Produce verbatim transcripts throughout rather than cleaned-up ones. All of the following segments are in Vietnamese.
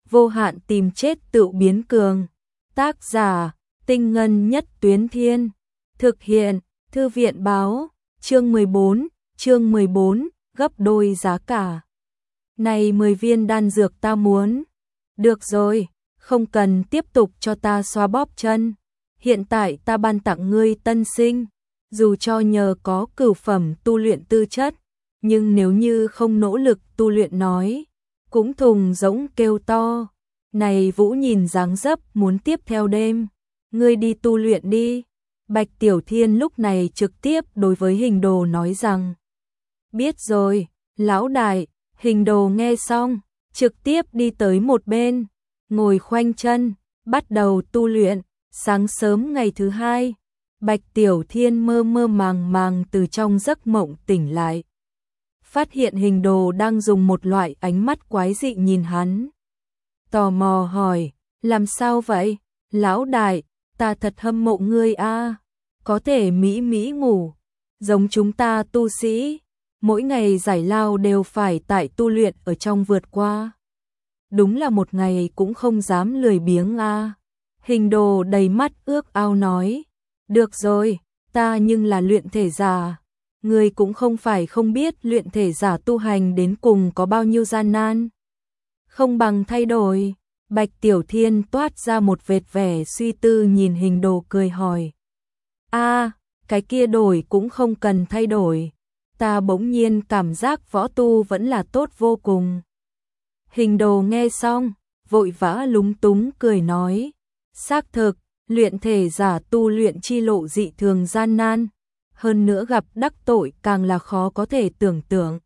vô hạn tìm chết tự biến cường. Tác giả, Tinh Ngân Nhất Tuyến Thiên. Thực hiện, Thư viện báo, chương mười bốn, chương mười bốn, gấp đôi giá cả. Này mười viên đan dược ta muốn. Được rồi, không cần tiếp tục cho ta xoa bóp chân. Hiện tại ta ban tặng ngươi tân sinh, dù cho nhờ có cửu phẩm tu luyện tư chất, nhưng nếu như không nỗ lực tu luyện nói, cũng thùng rỗng kêu to. Này Vũ nhìn dáng dấp muốn tiếp theo đêm, ngươi đi tu luyện đi. Bạch Tiểu Thiên lúc này trực tiếp đối với Hình Đồ nói rằng, biết rồi, lão đại. Hình Đồ nghe xong, trực tiếp đi tới một bên, ngồi khoanh chân, bắt đầu tu luyện. Sáng sớm ngày thứ hai, Bạch Tiểu Thiên mơ mơ màng màng từ trong giấc mộng tỉnh lại. Phát hiện Hình Đồ đang dùng một loại ánh mắt quái dị nhìn hắn. Tò mò hỏi, làm sao vậy? Lão đại, ta thật hâm mộ ngươi a, có thể mỹ mỹ ngủ, giống chúng ta tu sĩ, mỗi ngày giải lao đều phải tại tu luyện ở trong vượt qua. Đúng là một ngày cũng không dám lười biếng a. Hình Đồ đầy mắt ước ao nói, được rồi, ta nhưng là luyện thể giả. Ngươi cũng không phải không biết luyện thể giả tu hành đến cùng có bao nhiêu gian nan. Không bằng thay đổi. Bạch Tiểu Thiên toát ra một vệt vẻ suy tư nhìn Hình Đồ cười hỏi. A, cái kia đổi cũng không cần thay đổi. Ta bỗng nhiên cảm giác võ tu vẫn là tốt vô cùng. Hình Đồ nghe xong, vội vã lúng túng cười nói. Xác thực, luyện thể giả tu luyện chi lộ dị thường gian nan. Hơn nữa gặp đắc tội càng là khó có thể tưởng tượng.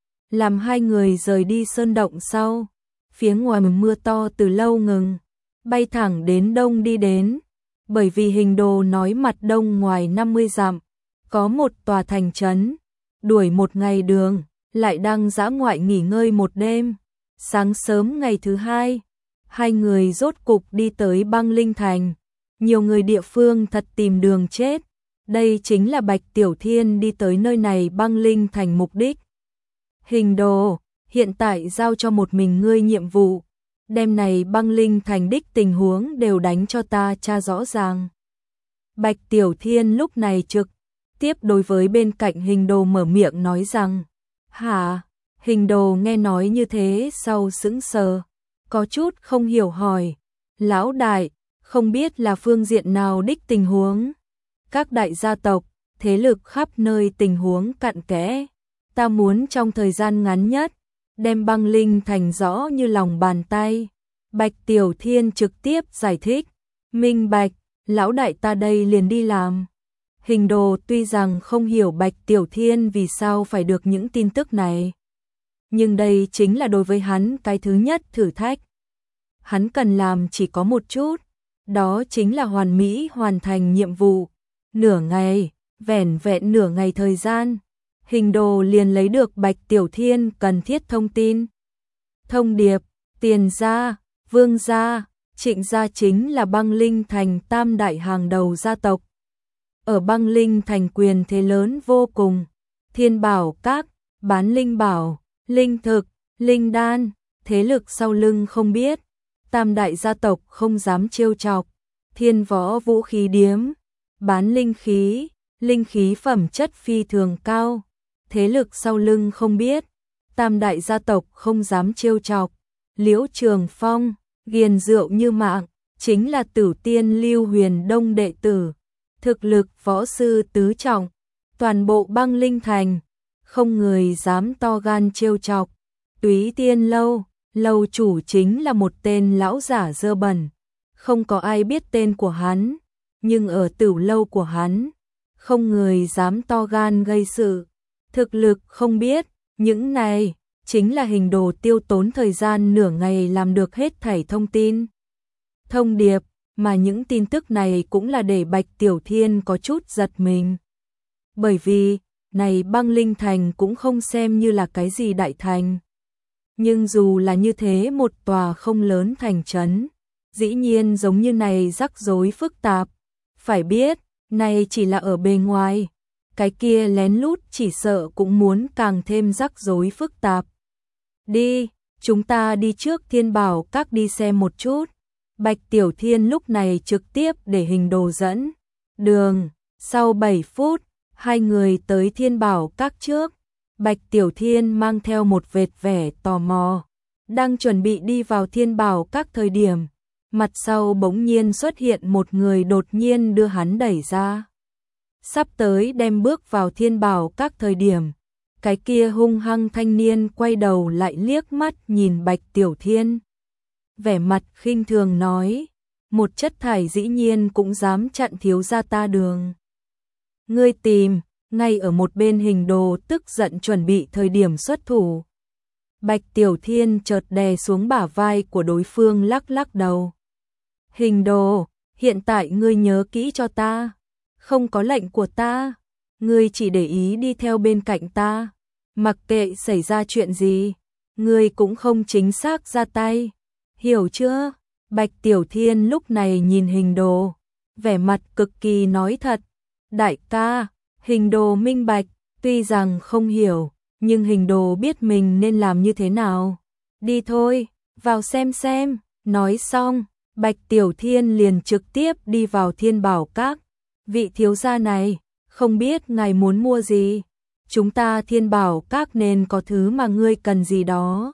Làm hai người rời đi sơn động sau, phía ngoài mưa to từ lâu ngừng, bay thẳng đến đông đi đến. Bởi vì Hình Đồ nói mặt đông ngoài năm mươi dặm, có một tòa thành trấn, đuổi một ngày đường, lại đang dã ngoại nghỉ ngơi một đêm. Sáng sớm ngày thứ hai, hai người rốt cục đi tới Băng Linh Thành. Nhiều người địa phương thật tìm đường chết. Đây chính là Bạch Tiểu Thiên đi tới nơi này Băng Linh Thành mục đích. Hình Đồ, hiện tại giao cho một mình ngươi nhiệm vụ, đêm này Băng Linh Thành đích tình huống đều đánh cho ta tra rõ ràng. Bạch Tiểu Thiên lúc này trực tiếp đối với bên cạnh Hình Đồ mở miệng nói rằng, hả? Hình Đồ nghe nói như thế sau sững sờ, có chút không hiểu hỏi, lão đại, không biết là phương diện nào đích tình huống? Các đại gia tộc, thế lực khắp nơi tình huống cặn kẽ, ta muốn trong thời gian ngắn nhất, đem Băng Linh Thành rõ như lòng bàn tay. Bạch Tiểu Thiên trực tiếp giải thích, minh bạch, lão đại ta đây liền đi làm. Hình Đồ tuy rằng không hiểu Bạch Tiểu Thiên vì sao phải được những tin tức này, nhưng đây chính là đối với hắn cái thứ nhất thử thách. Hắn cần làm chỉ có một chút, đó chính là hoàn mỹ hoàn thành nhiệm vụ. Nửa ngày, vẻn vẹn nửa ngày thời gian, Hình Đồ liền lấy được Bạch Tiểu Thiên cần thiết thông tin. Thông điệp, Tiền gia, Vương gia, Trịnh gia chính là Băng Linh Thành tam đại hàng đầu gia tộc. Ở Băng Linh Thành quyền thế lớn vô cùng, thiên bảo các, bán linh bảo, linh thực, linh đan, thế lực sau lưng không biết, tam đại gia tộc không dám trêu chọc. Thiên võ vũ khí điếm, bán linh khí, linh khí phẩm chất phi thường cao, thế lực sau lưng không biết, tam đại gia tộc không dám trêu chọc. Liễu Trường Phong, ghiền rượu như mạng, chính là Tử Tiên Lưu Huyền Đông đệ tử, thực lực võ sư tứ trọng, toàn bộ Băng Linh Thành, không người dám to gan trêu chọc. Túy Tiên Lâu, lâu chủ chính là một tên lão giả dơ bẩn, không có ai biết tên của hắn, nhưng ở Tửu lâu của hắn, không người dám to gan gây sự. Thực lực không biết, những này chính là Hình Đồ tiêu tốn thời gian nửa ngày làm được hết thảy thông tin. Thông điệp, mà những tin tức này cũng là để Bạch Tiểu Thiên có chút giật mình. Bởi vì, này Băng Linh Thành cũng không xem như là cái gì đại thành. Nhưng dù là như thế một tòa không lớn thành trấn, dĩ nhiên giống như này rắc rối phức tạp. Phải biết, này chỉ là ở bề ngoài, cái kia lén lút chỉ sợ cũng muốn càng thêm rắc rối phức tạp. Đi, chúng ta đi trước Thiên Bảo Các đi xem một chút. Bạch Tiểu Thiên lúc này trực tiếp để Hình Đồ dẫn đường. Sau bảy phút, hai người tới Thiên Bảo Các trước. Bạch Tiểu Thiên mang theo một vệt vẻ tò mò, đang chuẩn bị đi vào Thiên Bảo Các thời điểm, mặt sau bỗng nhiên xuất hiện một người đột nhiên đưa hắn đẩy ra. Sắp tới đem bước vào Thiên Bảo Các thời điểm, cái kia hung hăng thanh niên quay đầu lại liếc mắt nhìn Bạch Tiểu Thiên. Vẻ mặt khinh thường nói, một chất thải dĩ nhiên cũng dám chặn thiếu gia ta đường. Ngươi tìm, ngay ở một bên Hình Đồ tức giận chuẩn bị thời điểm xuất thủ. Bạch Tiểu Thiên chợt đè xuống bả vai của đối phương lắc lắc đầu. Hình Đồ, hiện tại ngươi nhớ kỹ cho ta, không có lệnh của ta, ngươi chỉ để ý đi theo bên cạnh ta, mặc kệ xảy ra chuyện gì, ngươi cũng không chính xác ra tay, hiểu chưa? Bạch Tiểu Thiên lúc này nhìn Hình Đồ, vẻ mặt cực kỳ nói thật. Đại ca, Hình Đồ minh bạch, tuy rằng không hiểu, nhưng Hình Đồ biết mình nên làm như thế nào. Đi thôi, vào xem xem. Nói xong, Bạch Tiểu Thiên liền trực tiếp đi vào Thiên Bảo Các. Vị thiếu gia này, không biết ngài muốn mua gì? Chúng ta Thiên Bảo Các nên có thứ mà ngươi cần gì đó.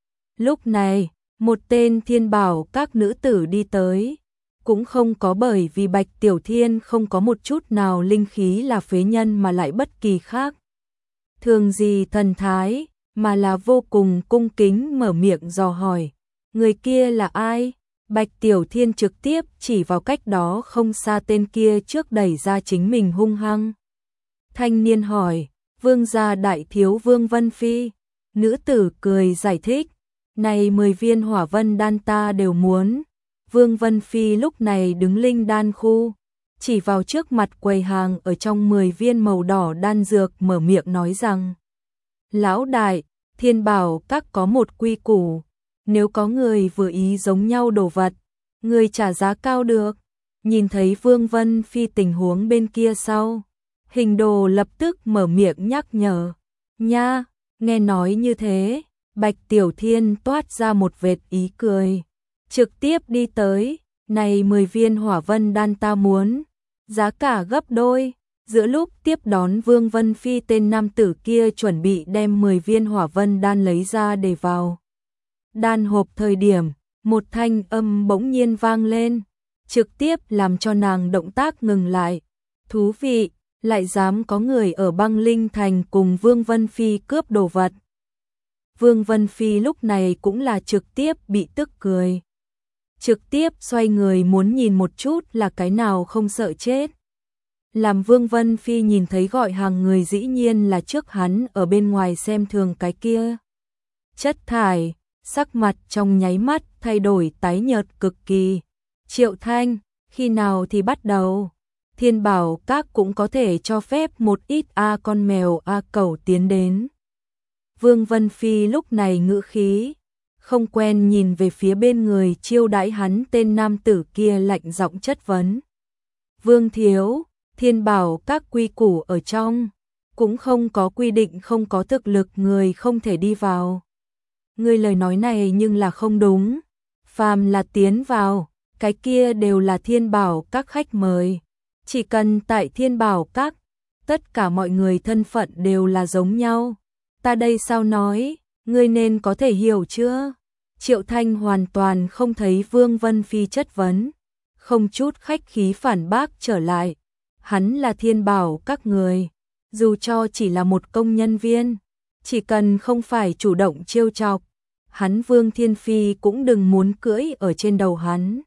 Lúc này, một tên Thiên Bảo Các nữ tử đi tới. Cũng không có bởi vì Bạch Tiểu Thiên không có một chút nào linh khí là phế nhân mà lại bất kỳ khác thường gì thần thái, mà là vô cùng cung kính mở miệng dò hỏi. Người kia là ai? Bạch Tiểu Thiên trực tiếp chỉ vào cách đó không xa tên kia trước đẩy ra chính mình hung hăng. Thanh niên hỏi, vương gia đại thiếu Vương Vân Phi. Nữ tử cười giải thích, này mười viên hỏa vân đan ta đều muốn. Vương Vân Phi lúc này đứng linh đan khu, chỉ vào trước mặt quầy hàng ở trong mười viên màu đỏ đan dược mở miệng nói rằng: Lão đại, Thiên Bảo Các có một quy củ, nếu có người vừa ý giống nhau đồ vật, người trả giá cao được. Nhìn thấy Vương Vân Phi tình huống bên kia sau, Hình Đồ lập tức mở miệng nhắc nhở. Nha, nghe nói như thế, Bạch Tiểu Thiên toát ra một vệt ý cười. Trực tiếp đi tới, này mười viên hỏa vân đan ta muốn, giá cả gấp đôi. Giữa lúc tiếp đón Vương Vân Phi, tên nam tử kia chuẩn bị đem mười viên hỏa vân đan lấy ra để vào đan hộp thời điểm, một thanh âm bỗng nhiên vang lên, trực tiếp làm cho nàng động tác ngừng lại. Thú vị, lại dám có người ở băng linh thành cùng Vương Vân Phi cướp đồ vật. Vương Vân Phi lúc này cũng là trực tiếp bị tức cười. Trực tiếp xoay người muốn nhìn một chút là cái nào không sợ chết. Làm Vương Vân Phi nhìn thấy gọi hàng người dĩ nhiên là trước hắn ở bên ngoài xem thường cái kia chất thải, sắc mặt trong nháy mắt thay đổi tái nhợt cực kỳ. Triệu Thanh, khi nào thì bắt đầu? Thiên Bảo Các cũng có thể cho phép một ít a con mèo a cẩu tiến đến. Vương Vân Phi lúc này ngữ khí không quen nhìn về phía bên người chiêu đãi hắn tên nam tử kia lạnh giọng chất vấn. Vương thiếu, Thiên Bảo Các quy củ ở trong, cũng không có quy định không có thực lực người không thể đi vào. Người lời nói này nhưng là không đúng. Phàm là tiến vào, cái kia đều là Thiên Bảo Các khách mời. Chỉ cần tại Thiên Bảo Các, tất cả mọi người thân phận đều là giống nhau. Ta đây sao nói, ngươi nên có thể hiểu chưa? Triệu Thanh hoàn toàn không thấy Vương Vân Phi chất vấn, không chút khách khí phản bác trở lại. Hắn là Thiên Bảo Các người, dù cho chỉ là một công nhân viên, chỉ cần không phải chủ động trêu chọc, hắn Vương Thiên Phi cũng đừng muốn cưỡi ở trên đầu hắn.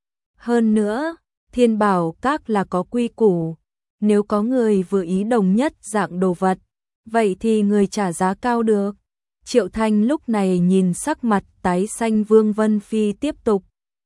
Hơn nữa, Thiên Bảo Các là có quy củ, nếu có người vừa ý đồng nhất dạng đồ vật, vậy thì người trả giá cao được. Triệu Thanh lúc này nhìn sắc mặt tái xanh Vương Vân Phi tiếp tục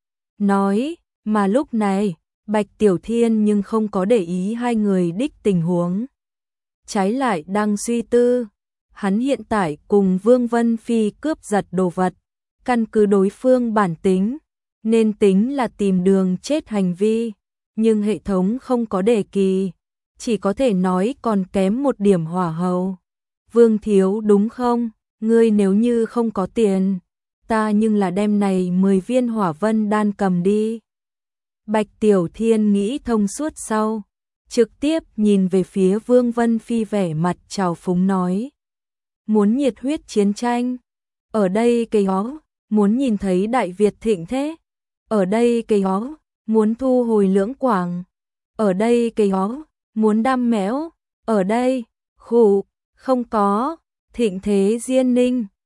nói, mà lúc này, Bạch Tiểu Thiên nhưng không có để ý hai người đích tình huống. Trái lại đang suy tư, hắn hiện tại cùng Vương Vân Phi cướp giật đồ vật, căn cứ đối phương bản tính, nên tính là tìm đường chết hành vi, nhưng hệ thống không có đề kỳ, chỉ có thể nói còn kém một điểm hỏa hầu. Vương thiếu đúng không? Ngươi nếu như không có tiền, ta nhưng là đem này mười viên hỏa vân đan cầm đi. Bạch Tiểu Thiên nghĩ thông suốt sau, trực tiếp nhìn về phía Vương Vân Phi vẻ mặt trào phúng nói. Muốn nhiệt huyết chiến tranh, ở đây cây hó, muốn nhìn thấy Đại Việt thịnh thế, ở đây cây hó, muốn thu hồi lưỡng quảng, ở đây cây hó, muốn đam mẽo, ở đây, khủ, không có, thịnh thế diên ninh.